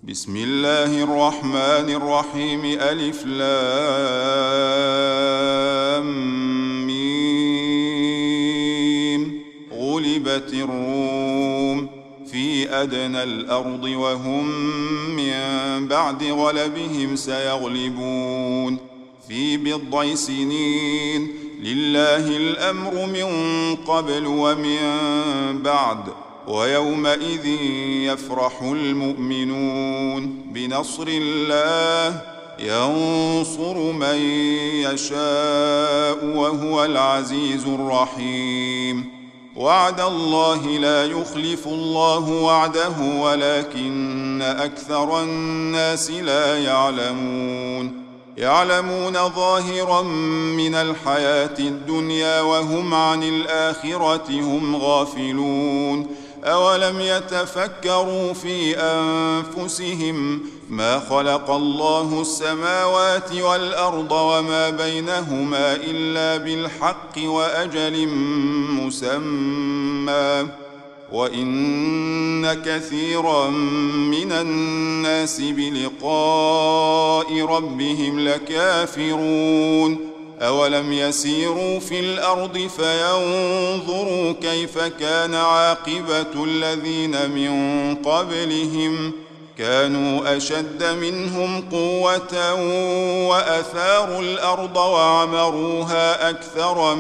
بسم الله الرحمن الرحيم. ألف لام ميم. غلبت الروم في أدنى الأرض وهم من بعد غلبهم سيغلبون في بضع سنين. لله الأمر من قبل ومن بعد، ويومئذ يفرح المؤمنون بنصر الله ينصر من يشاء وهو العزيز الرحيم. وعد الله لا يخلف الله وعده ولكن أكثر الناس لا يعلمون ظاهرا من الحياة الدنيا وهم عن الآخرة هم غافلون. أولم يتفكروا في أنفسهم ما خلق الله السماوات والأرض وما بينهما إلا بالحق وأجل مسمى، وإن كثيرا من الناس بلقاء ربهم لكافرون. أولم يسيروا في الأرض فينظروا كيف كان عاقبة الذين من قبلهم كانوا أشد منهم قوة وأثاروا الأرض وعمروها أكثر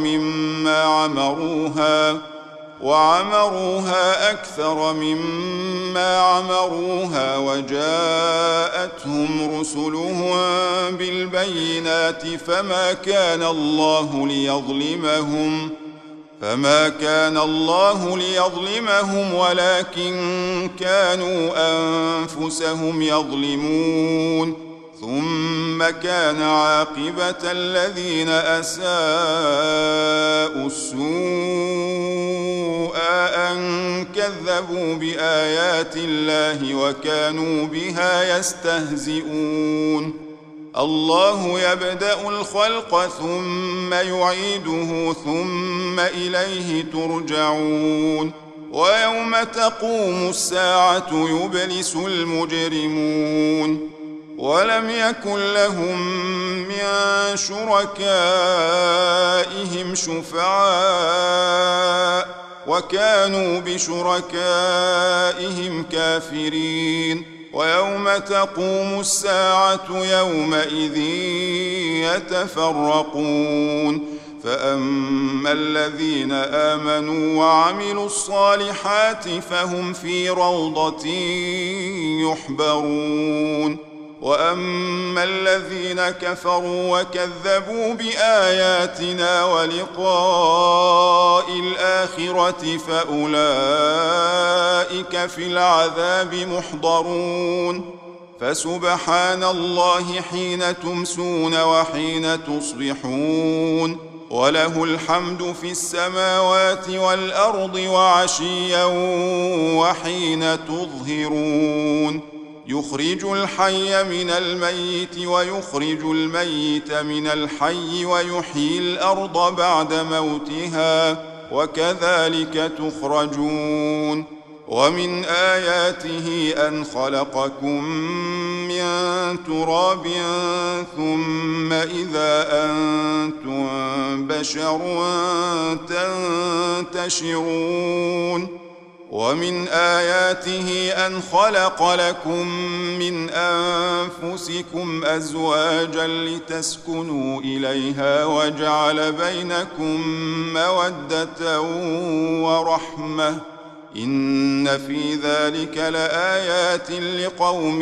مما عمروها وجاءتهم رسلهم بالبينات فما كان الله ليظلمهم ولكن كانوا أنفسهم يظلمون. ثم كان عاقبة الذين أساءوا السوء أن كذبوا بآيات الله وكانوا بها يستهزئون. الله يبدأ الخلق ثم يعيده ثم إليه ترجعون. ويوم تقوم الساعة يبلس المجرمون ولم يكن لهم من شركائهم شفعاء وكانوا بشركائهم كافرين. ويوم تقوم الساعة يومئذ يتفرقون. فأما الذين آمنوا وعملوا الصالحات فهم في روضة يحبرون. وأما الذين كفروا وكذبوا بآياتنا ولقاء الآخرة فأولئك في العذاب محضرون. فسبحان الله حين تمسون وحين تصبحون، وله الحمد في السماوات والأرض وعشيا وحين تظهرون. يخرج الحي من الميت ويخرج الميت من الحي ويحيي الأرض بعد موتها وكذلك تخرجون. ومن آياته أن خلقكم من تراب ثم إذا أنتم بشر تنتشرون. ومن آياته أن خلق لكم من أنفسكم أزواجا لتسكنوا إليها وجعل بينكم مودة ورحمة إن في ذلك لآيات لقوم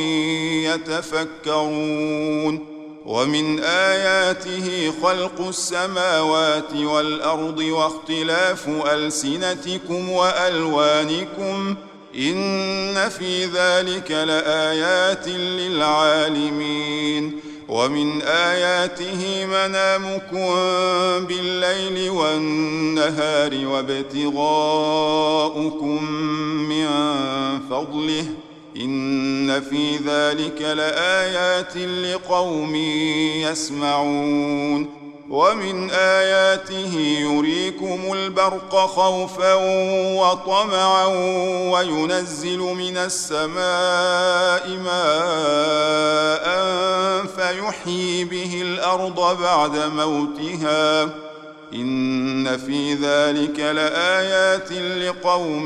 يتفكرون. ومن آياته خلق السماوات والأرض واختلاف ألسنتكم وألوانكم إن في ذلك لآيات للعالمين. ومن آياته منامكم بالليل والنهار وابتغاؤكم من فضله إن في ذلك لآيات لقوم يسمعون. ومن آياته يريكم البرق خوفا وطمعا وينزل من السماء ماء فيحيي به الأرض بعد موتها إن في ذلك لآيات لقوم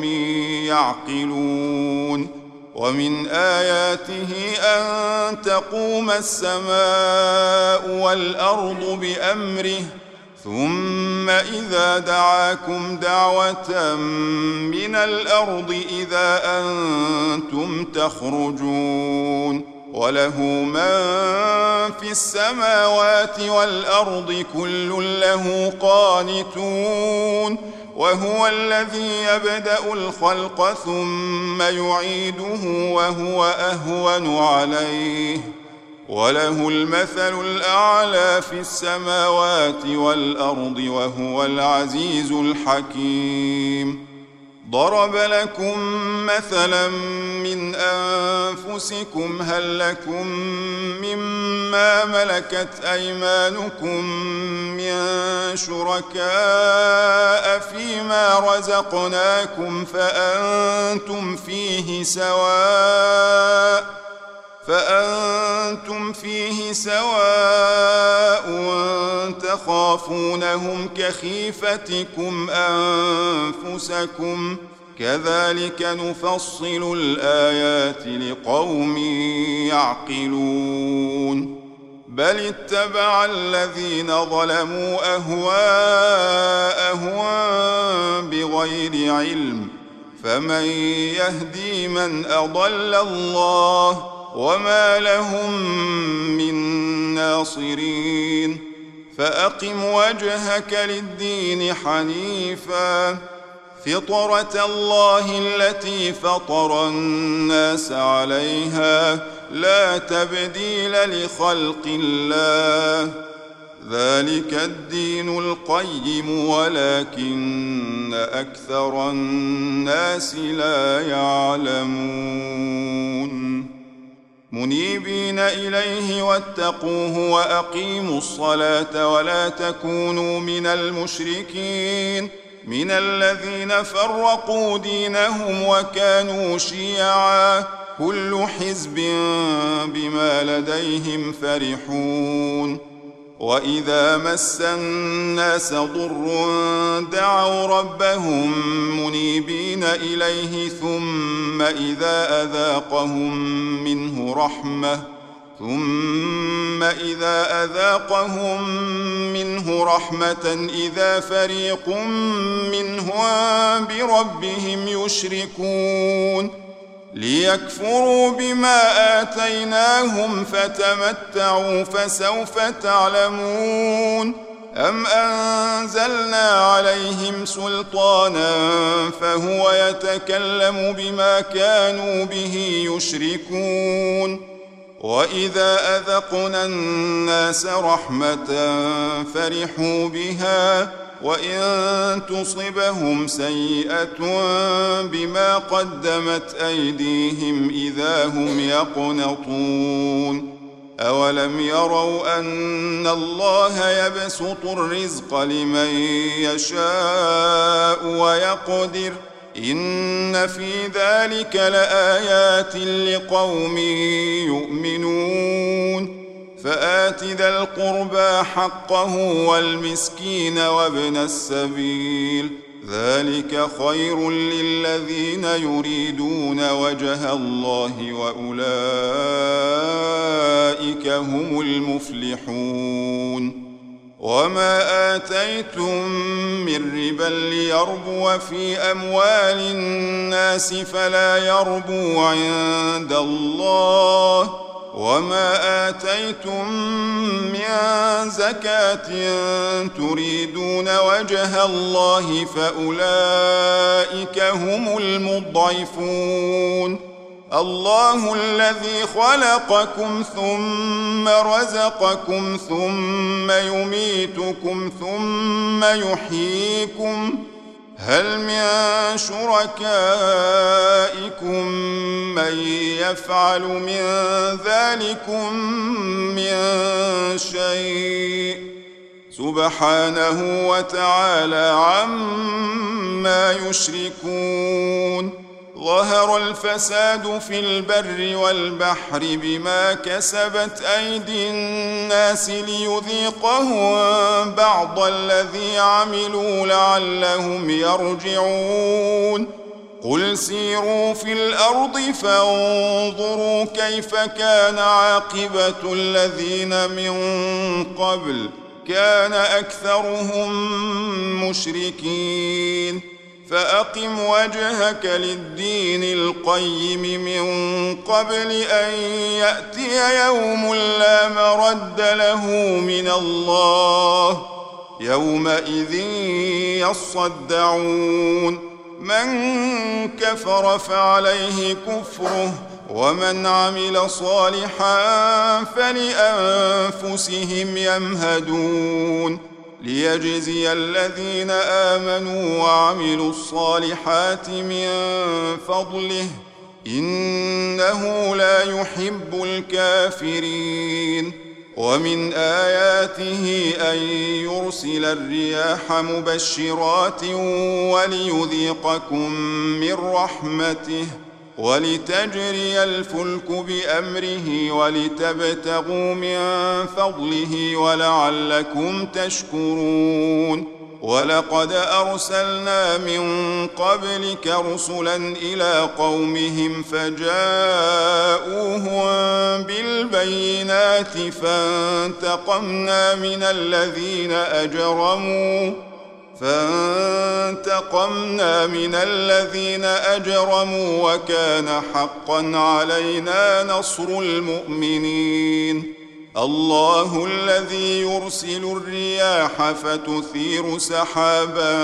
يعقلون ومن آياته أن تقوم السماء والأرض بأمره ثم إذا دعاكم دعوة من الأرض إذا أنتم تخرجون وله من في السماوات والأرض كل له قانتون وهو الذي يبدأ الخلق ثم يعيده وهو أهون عليه وله المثل الأعلى في السماوات والأرض وهو العزيز الحكيم ضرب لكم مثلا من أنفسكم هل لكم مما ملكت أيمانكم من شركاء فيما رزقناكم فأنتم فيه سواء تخافونهم كخيفتكم أنفسكم كذلك نفصل الآيات لقوم يعقلون بل اتبع الذين ظلموا أهواءهم بغير علم فمن يهدي من أضل الله وما لهم من ناصرين فأقم وجهك للدين حنيفا فطرة الله التي فطر الناس عليها لا تبديل لخلق الله ذلك الدين القيم ولكن أكثر الناس لا يعلمون منيبين إليه واتقوه وأقيموا الصلاة ولا تكونوا من المشركين من الذين فرقوا دينهم وكانوا شيعا كل حزب بما لديهم فرحون وإذا مس الناس ضر دعوا ربهم منيبين إليه ثم إذا أذاقهم منه رحمة إذا فريق منهم بربهم يشركون ليكفروا بما آتيناهم فتمتعوا فسوف تعلمون أم أنزلنا عليهم سلطانا فهو يتكلم بما كانوا به يشركون وإذا أذقنا الناس رحمة فرحوا بها وإن تصبهم سيئة بما قدمت أيديهم إذا هم يقنطون أولم يروا أن الله يبسط الرزق لمن يشاء ويقدر إن في ذلك لآيات لقوم يؤمنون فآت ذا القربى حقه والمسكين وابن السبيل ذلك خير للذين يريدون وجه الله وأولئك هم المفلحون وما آتيتم من ربا ليربو في أموال الناس فلا يربو عند الله وما آتيتم من زكاة تريدون وجه الله فأولئك هم المضعفون الله الذي خلقكم ثم رزقكم ثم يميتكم ثم يحييكم هل من شركائكم من يفعل من ذلكم من شيء سبحانه وتعالى عما يشركون. ظهر الفساد في البر والبحر بما كسبت أيدي الناس ليذيقهم بعض الذي عملوا لعلهم يرجعون. قل سيروا في الأرض فانظروا كيف كان عاقبة الذين من قبل كان أكثرهم مشركين. فأقم وجهك للدين القيم من قبل أن يأتي يوم لا مرد له من الله يومئذ يصدعون. من كفر فعليه كفره ومن عمل صالحا فلأنفسهم يمهدون. ليجزي الذين آمنوا وعملوا الصالحات من فضله إنه لا يحب الكافرين. ومن آياته أن يرسل الرياح مبشرات وليذيقكم من رحمته ولتجري الفلك بأمره ولتبتغوا من فضله ولعلكم تشكرون. ولقد أرسلنا من قبلك رسلا إلى قومهم فجاءوهم بالبينات فانتقمنا من الذين أجرموا وكان حقا علينا نصر المؤمنين. الله الذي يرسل الرياح فتثير سحابا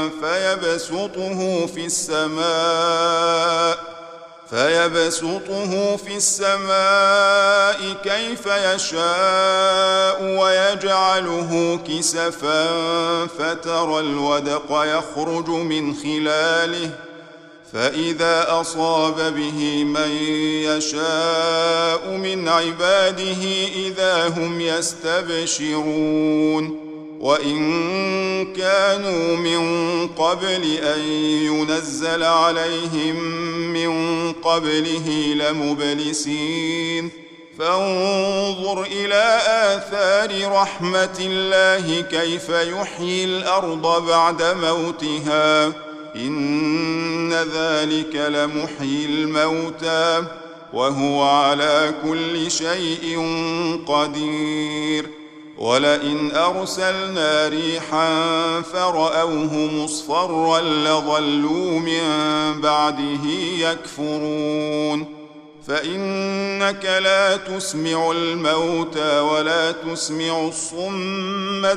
فيبسطه في السماء كيف يشاء ويجعله كسفا فترى الودق يخرج من خلاله فإذا أصاب به من يشاء من عباده إذا هم يستبشرون. وإن كانوا من قبل أن ينزل عليهم من قبله لمبلسين. فانظر إلى آثار رحمة الله كيف يحيي الأرض بعد موتها إن ذلك لمحيي الموتى وهو على كل شيء قدير. ولئن أرسلنا ريحا فرأوه مصفرا لظلوا من بعده يكفرون. فإنك لا تسمع الموتى ولا تسمع الصم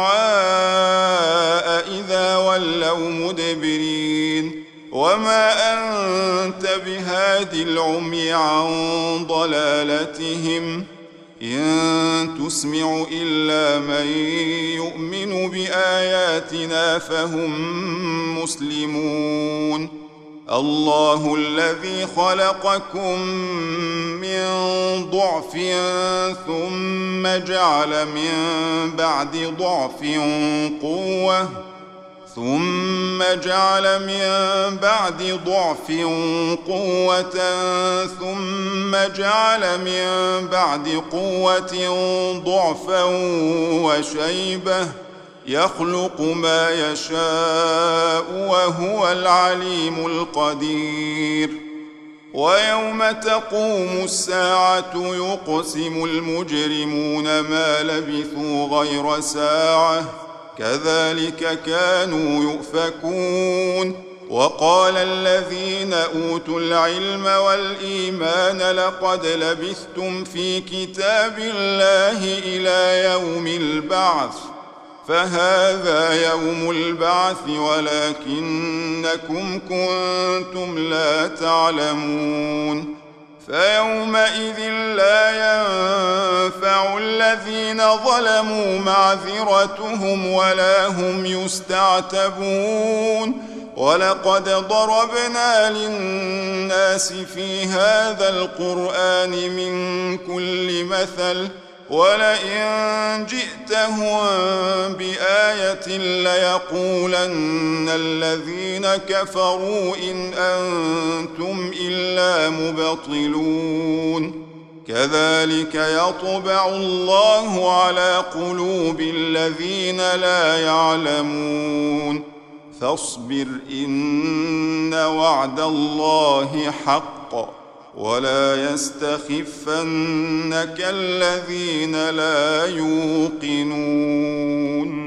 الدعاء إذا ولوا مدبرين. وما أنت بهاد العمي عن ضلالتهم إن تسمع إلا من يؤمن بآياتنا فهم مسلمون. الله الذي خلقكم من ضعف ثم جعل من بعد ضعف قوة ثم جعل من بعد ضعف قوة ثم جعل من بعد قوة ضعفا وشيبة يخلق ما يشاء وهو العليم القدير. ويوم تقوم الساعة يقسم المجرمون ما لبثوا غير ساعة كذلك كانوا يؤفكون. وقال الذين أوتوا العلم والإيمان لقد لبثتم في كتاب الله إلى يوم البعث فهذا يوم البعث ولكنكم كنتم لا تعلمون. فيومئذ لا ينفع الذين ظلموا معذرتهم ولا هم يستعتبون. ولقد ضربنا للناس في هذا القرآن من كل مثل ولئن جئتهم بآية ليقولن الذين كفروا إن أنتم إلا مبطلون كذلك يطبع الله على قلوب الذين لا يعلمون فاصبر إن وعد الله حق ولا يستخفنك الذين لا يوقنون